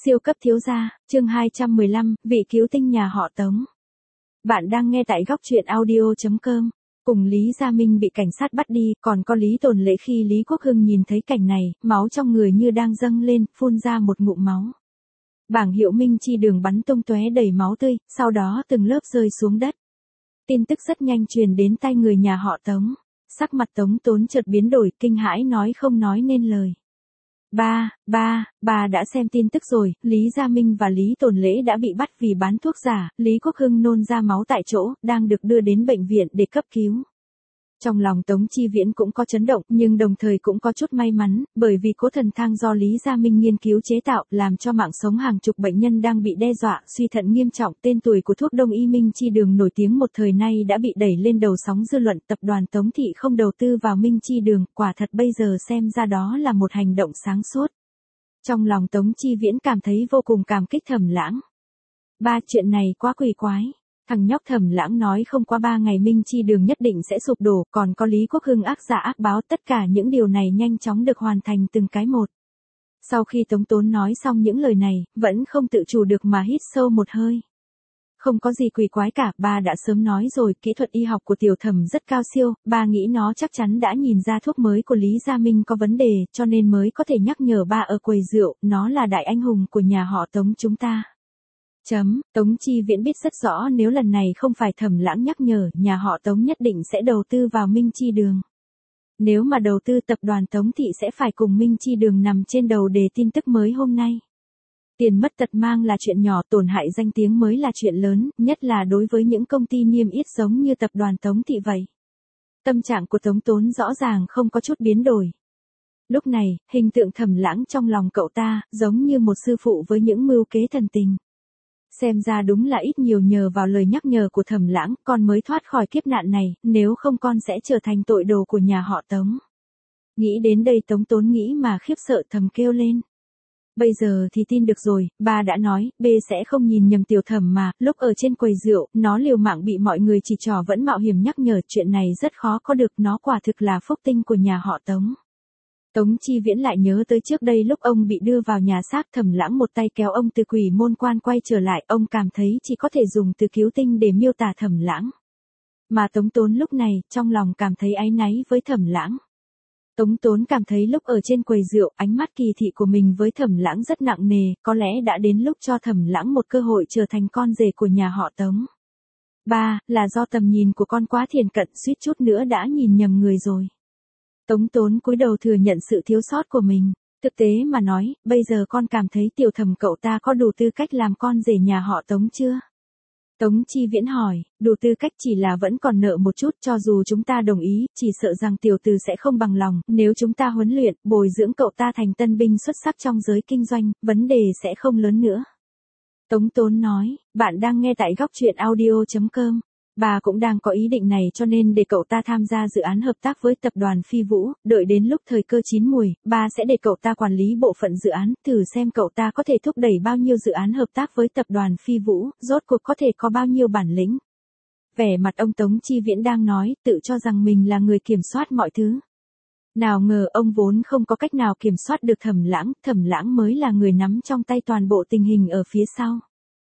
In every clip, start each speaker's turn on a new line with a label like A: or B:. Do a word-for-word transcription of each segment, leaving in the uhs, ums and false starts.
A: Siêu cấp thiếu gia, chương hai trăm mười lăm, vị cứu tinh nhà họ Tống. Bạn đang nghe tại góc truyện audio chấm com. Cùng Lý Gia Minh bị cảnh sát bắt đi, còn có Lý Tồn Lễ khi Lý Quốc Hưng nhìn thấy cảnh này, máu trong người như đang dâng lên, phun ra một ngụm máu. Bảng hiệu Minh Chi Đường bắn tung tóe đầy máu tươi, sau đó từng lớp rơi xuống đất. Tin tức rất nhanh truyền đến tai người nhà họ Tống. Sắc mặt Tống Tốn chợt biến đổi, kinh hãi nói không nói nên lời. Ba, ba, ba đã xem tin tức rồi, Lý Gia Minh và Lý Tồn Lễ đã bị bắt vì bán thuốc giả, Lý Quốc Hưng nôn ra máu tại chỗ, đang được đưa đến bệnh viện để cấp cứu. Trong lòng Tống Chi Viễn cũng có chấn động, nhưng đồng thời cũng có chút may mắn, bởi vì cố thần thang do Lý Gia Minh nghiên cứu chế tạo, làm cho mạng sống hàng chục bệnh nhân đang bị đe dọa, suy thận nghiêm trọng. Tên tuổi của thuốc đông y Minh Chi Đường nổi tiếng một thời nay đã bị đẩy lên đầu sóng dư luận. Tập đoàn Tống Thị không đầu tư vào Minh Chi Đường, quả thật bây giờ xem ra đó là một hành động sáng suốt. Trong lòng Tống Chi Viễn cảm thấy vô cùng cảm kích Thẩm Lãng. Ba, chuyện này quá quỷ quái. Thằng nhóc Thẩm Lãng nói không qua ba ngày Minh Chi Đường nhất định sẽ sụp đổ, còn có Lý Quốc Hưng ác giả ác báo, tất cả những điều này nhanh chóng được hoàn thành từng cái một. Sau khi Tống Tốn nói xong những lời này, vẫn không tự chủ được mà hít sâu một hơi. Không có gì quỷ quái cả, ba đã sớm nói rồi, kỹ thuật y học của Tiểu Thẩm rất cao siêu, ba nghĩ nó chắc chắn đã nhìn ra thuốc mới của Lý Gia Minh có vấn đề, cho nên mới có thể nhắc nhở ba ở quầy rượu, nó là đại anh hùng của nhà họ Tống chúng ta. Chấm, Tống Chi Viễn biết rất rõ nếu lần này không phải Thẩm Lãng nhắc nhở, nhà họ Tống nhất định sẽ đầu tư vào Minh Chi Đường. Nếu mà đầu tư, tập đoàn Tống Thị sẽ phải cùng Minh Chi Đường nằm trên đầu đề tin tức mới hôm nay. Tiền mất tật mang là chuyện nhỏ, tổn hại danh tiếng mới là chuyện lớn, nhất là đối với những công ty niêm yết giống như tập đoàn Tống Thị vậy. Tâm trạng của Tống Tốn rõ ràng không có chút biến đổi. Lúc này, hình tượng Thẩm Lãng trong lòng cậu ta, giống như một sư phụ với những mưu kế thần tình. Xem ra đúng là ít nhiều nhờ vào lời nhắc nhở của Thẩm Lãng, con mới thoát khỏi kiếp nạn này, nếu không con sẽ trở thành tội đồ của nhà họ Tống. Nghĩ đến đây Tống Tốn nghĩ mà khiếp sợ thầm kêu lên. Bây giờ thì tin được rồi, ba đã nói, B sẽ không nhìn nhầm Tiểu Thẩm mà, lúc ở trên quầy rượu, nó liều mạng bị mọi người chỉ trỏ vẫn mạo hiểm nhắc nhở, chuyện này rất khó có được, nó quả thực là phúc tinh của nhà họ Tống. Tống Chi Viễn lại nhớ tới trước đây lúc ông bị đưa vào nhà xác, Thẩm Lãng một tay kéo ông từ quỷ môn quan quay trở lại, ông cảm thấy chỉ có thể dùng từ cứu tinh để miêu tả Thẩm Lãng. Mà Tống Tốn lúc này, trong lòng cảm thấy áy náy với Thẩm Lãng. Tống Tốn cảm thấy lúc ở trên quầy rượu, ánh mắt kỳ thị của mình với Thẩm Lãng rất nặng nề, có lẽ đã đến lúc cho Thẩm Lãng một cơ hội trở thành con rể của nhà họ Tống. Ba, là do tầm nhìn của con quá thiển cận, suýt chút nữa đã nhìn nhầm người rồi. Tống Tốn cúi đầu thừa nhận sự thiếu sót của mình. Thực tế mà nói, bây giờ con cảm thấy Tiểu Thẩm cậu ta có đủ tư cách làm con rể nhà họ Tống chưa? Tống Chi Viễn hỏi, đủ tư cách chỉ là vẫn còn nợ một chút, cho dù chúng ta đồng ý, chỉ sợ rằng tiểu tử sẽ không bằng lòng, nếu chúng ta huấn luyện, bồi dưỡng cậu ta thành tân binh xuất sắc trong giới kinh doanh, vấn đề sẽ không lớn nữa. Tống Tốn nói, bạn đang nghe tại góc truyện audio chấm com. Bà cũng đang có ý định này cho nên để cậu ta tham gia dự án hợp tác với tập đoàn Phi Vũ, đợi đến lúc thời cơ chín muồi, bà sẽ để cậu ta quản lý bộ phận dự án, thử xem cậu ta có thể thúc đẩy bao nhiêu dự án hợp tác với tập đoàn Phi Vũ, rốt cuộc có thể có bao nhiêu bản lĩnh. Vẻ mặt ông Tống Chi Viễn đang nói, tự cho rằng mình là người kiểm soát mọi thứ. Nào ngờ ông vốn không có cách nào kiểm soát được Thẩm Lãng, Thẩm Lãng mới là người nắm trong tay toàn bộ tình hình ở phía sau.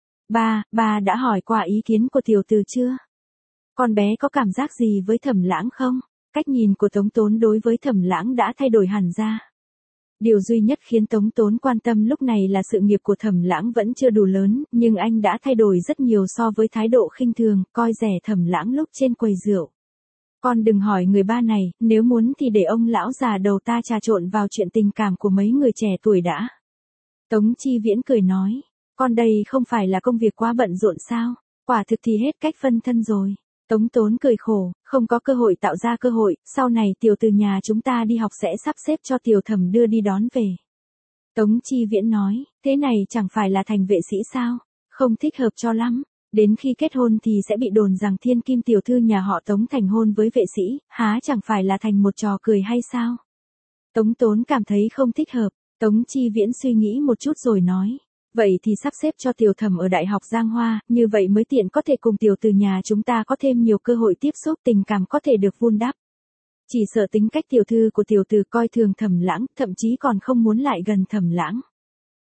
A: Ba, ba đã hỏi qua ý kiến của tiểu tử chưa? Con bé có cảm giác gì với Thẩm Lãng không? Cách nhìn của Tống Tốn đối với Thẩm Lãng đã thay đổi hẳn ra. Điều duy nhất khiến Tống Tốn quan tâm lúc này là sự nghiệp của Thẩm Lãng vẫn chưa đủ lớn, nhưng anh đã thay đổi rất nhiều so với thái độ khinh thường, coi rẻ Thẩm Lãng lúc trên quầy rượu. Con đừng hỏi người ba này, nếu muốn thì để ông lão già đầu ta trà trộn vào chuyện tình cảm của mấy người trẻ tuổi đã. Tống Chi Viễn cười nói, con đây không phải là công việc quá bận rộn sao? Quả thực thì hết cách phân thân rồi. Tống Tốn cười khổ, không có cơ hội tạo ra cơ hội, sau này tiểu từ nhà chúng ta đi học sẽ sắp xếp cho Tiểu Thẩm đưa đi đón về. Tống Chi Viễn nói, thế này chẳng phải là thành vệ sĩ sao? Không thích hợp cho lắm, đến khi kết hôn thì sẽ bị đồn rằng thiên kim tiểu thư nhà họ Tống thành hôn với vệ sĩ, há chẳng phải là thành một trò cười hay sao? Tống Tốn cảm thấy không thích hợp, Tống Chi Viễn suy nghĩ một chút rồi nói. Vậy thì sắp xếp cho Tiểu Thẩm ở Đại học Giang Hoa, như vậy mới tiện có thể cùng tiểu từ nhà chúng ta có thêm nhiều cơ hội tiếp xúc, tình cảm có thể được vun đắp. Chỉ sợ tính cách tiểu thư của tiểu tử coi thường Thẩm Lãng, thậm chí còn không muốn lại gần Thẩm Lãng.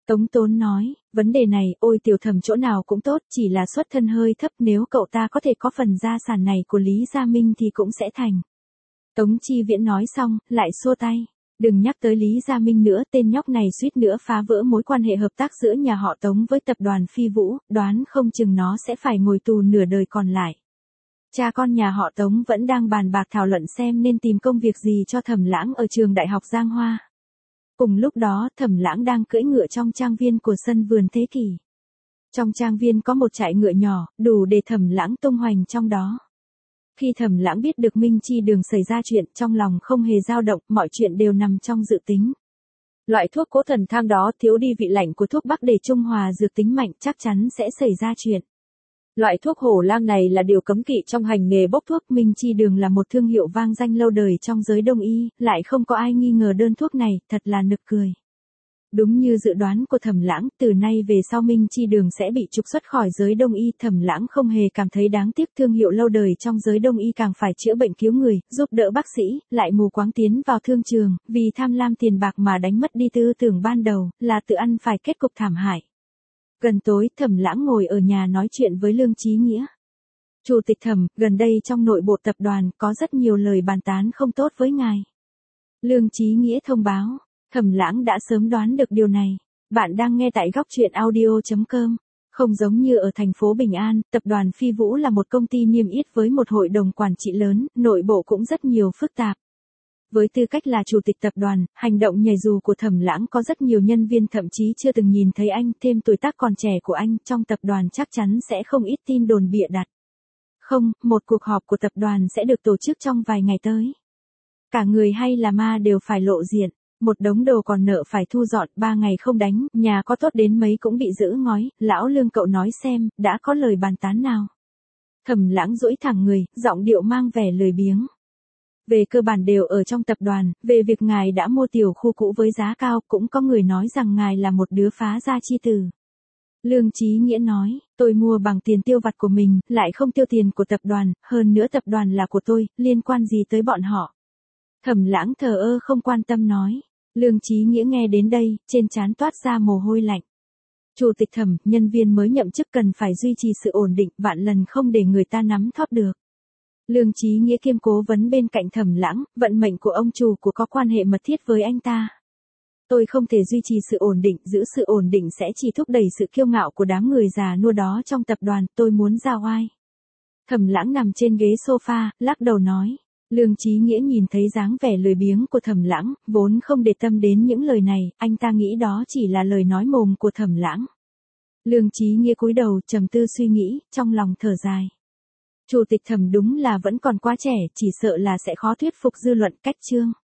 A: Tống Tốn nói, vấn đề này, ôi tiểu Thẩm chỗ nào cũng tốt, chỉ là xuất thân hơi thấp, nếu cậu ta có thể có phần gia sản này của Lý Gia Minh thì cũng sẽ thành. Tống Chi Viễn nói xong, lại xua tay. Đừng nhắc tới Lý Gia Minh nữa, tên nhóc này suýt nữa phá vỡ mối quan hệ hợp tác giữa nhà họ Tống với tập đoàn Phi Vũ, đoán không chừng nó sẽ phải ngồi tù nửa đời còn lại. Cha con nhà họ Tống vẫn đang bàn bạc thảo luận xem nên tìm công việc gì cho Thẩm Lãng ở trường Đại học Giang Hoa. Cùng lúc đó, Thẩm Lãng đang cưỡi ngựa trong trang viên của sân vườn Thế Kỷ. Trong trang viên có một trại ngựa nhỏ, đủ để Thẩm Lãng tung hoành trong đó. Khi Thẩm Lãng biết được Minh Chi Đường xảy ra chuyện, trong lòng không hề dao động, mọi chuyện đều nằm trong dự tính. Loại thuốc cố thần thang đó thiếu đi vị lạnh của thuốc bắc để trung hòa dược tính mạnh, chắc chắn sẽ xảy ra chuyện. Loại thuốc hổ lang này là điều cấm kỵ trong hành nghề bốc thuốc. Minh Chi Đường là một thương hiệu vang danh lâu đời trong giới đông y, lại không có ai nghi ngờ đơn thuốc này, thật là nực cười. Đúng như dự đoán của Thẩm Lãng, từ nay về sau Minh Chi Đường sẽ bị trục xuất khỏi giới đông y. Thẩm Lãng không hề cảm thấy đáng tiếc, thương hiệu lâu đời trong giới đông y càng phải chữa bệnh cứu người, giúp đỡ bác sĩ, lại mù quáng tiến vào thương trường, vì tham lam tiền bạc mà đánh mất đi tư tưởng ban đầu, là tự ăn phải kết cục thảm hại. Gần tối, Thẩm Lãng ngồi ở nhà nói chuyện với Lương Chí Nghĩa. Chủ tịch Thẩm, gần đây trong nội bộ tập đoàn có rất nhiều lời bàn tán không tốt với ngài. Lương Chí Nghĩa thông báo. Thẩm Lãng đã sớm đoán được điều này. Bạn đang nghe tại góc truyện audio chấm com. Không giống như ở thành phố Bình An, tập đoàn Phi Vũ là một công ty niêm yết với một hội đồng quản trị lớn, nội bộ cũng rất nhiều phức tạp. Với tư cách là chủ tịch tập đoàn, hành động nhảy dù của Thẩm Lãng có rất nhiều nhân viên thậm chí chưa từng nhìn thấy anh, thêm tuổi tác còn trẻ của anh, trong tập đoàn chắc chắn sẽ không ít tin đồn bịa đặt. Không, một cuộc họp của tập đoàn sẽ được tổ chức trong vài ngày tới. Cả người hay là ma đều phải lộ diện. Một đống đồ còn nợ phải thu dọn, ba ngày không đánh, nhà có tốt đến mấy cũng bị giữ ngói. Lão Lương cậu nói xem, đã có lời bàn tán nào? Thẩm Lãng duỗi thẳng người, giọng điệu mang vẻ lười biếng. Về cơ bản đều ở trong tập đoàn, về việc ngài đã mua tiểu khu cũ với giá cao, cũng có người nói rằng ngài là một đứa phá gia chi tử. Lương Chí Nghĩa nói, tôi mua bằng tiền tiêu vặt của mình, lại không tiêu tiền của tập đoàn, hơn nữa tập đoàn là của tôi, liên quan gì tới bọn họ? Thẩm Lãng thờ ơ không quan tâm nói. Lương Chí Nghĩa nghe đến đây, trên trán toát ra mồ hôi lạnh. Chủ tịch Thẩm, nhân viên mới nhậm chức cần phải duy trì sự ổn định, vạn lần không để người ta nắm thóp được. Lương Chí Nghĩa kiêm cố vấn bên cạnh Thẩm Lãng, vận mệnh của ông chủ của có quan hệ mật thiết với anh ta. Tôi không thể duy trì sự ổn định, giữ sự ổn định sẽ chỉ thúc đẩy sự kiêu ngạo của đám người già nua đó trong tập đoàn, tôi muốn ra oai. Thẩm Lãng nằm trên ghế sofa, lắc đầu nói. Lương Chí Nghĩa nhìn thấy dáng vẻ lười biếng của Thẩm Lãng, vốn không để tâm đến những lời này, anh ta nghĩ đó chỉ là lời nói mồm của Thẩm Lãng. Lương Chí Nghĩa cúi đầu, trầm tư suy nghĩ, trong lòng thở dài. Chủ tịch Thẩm đúng là vẫn còn quá trẻ, chỉ sợ là sẽ khó thuyết phục dư luận. Cách chương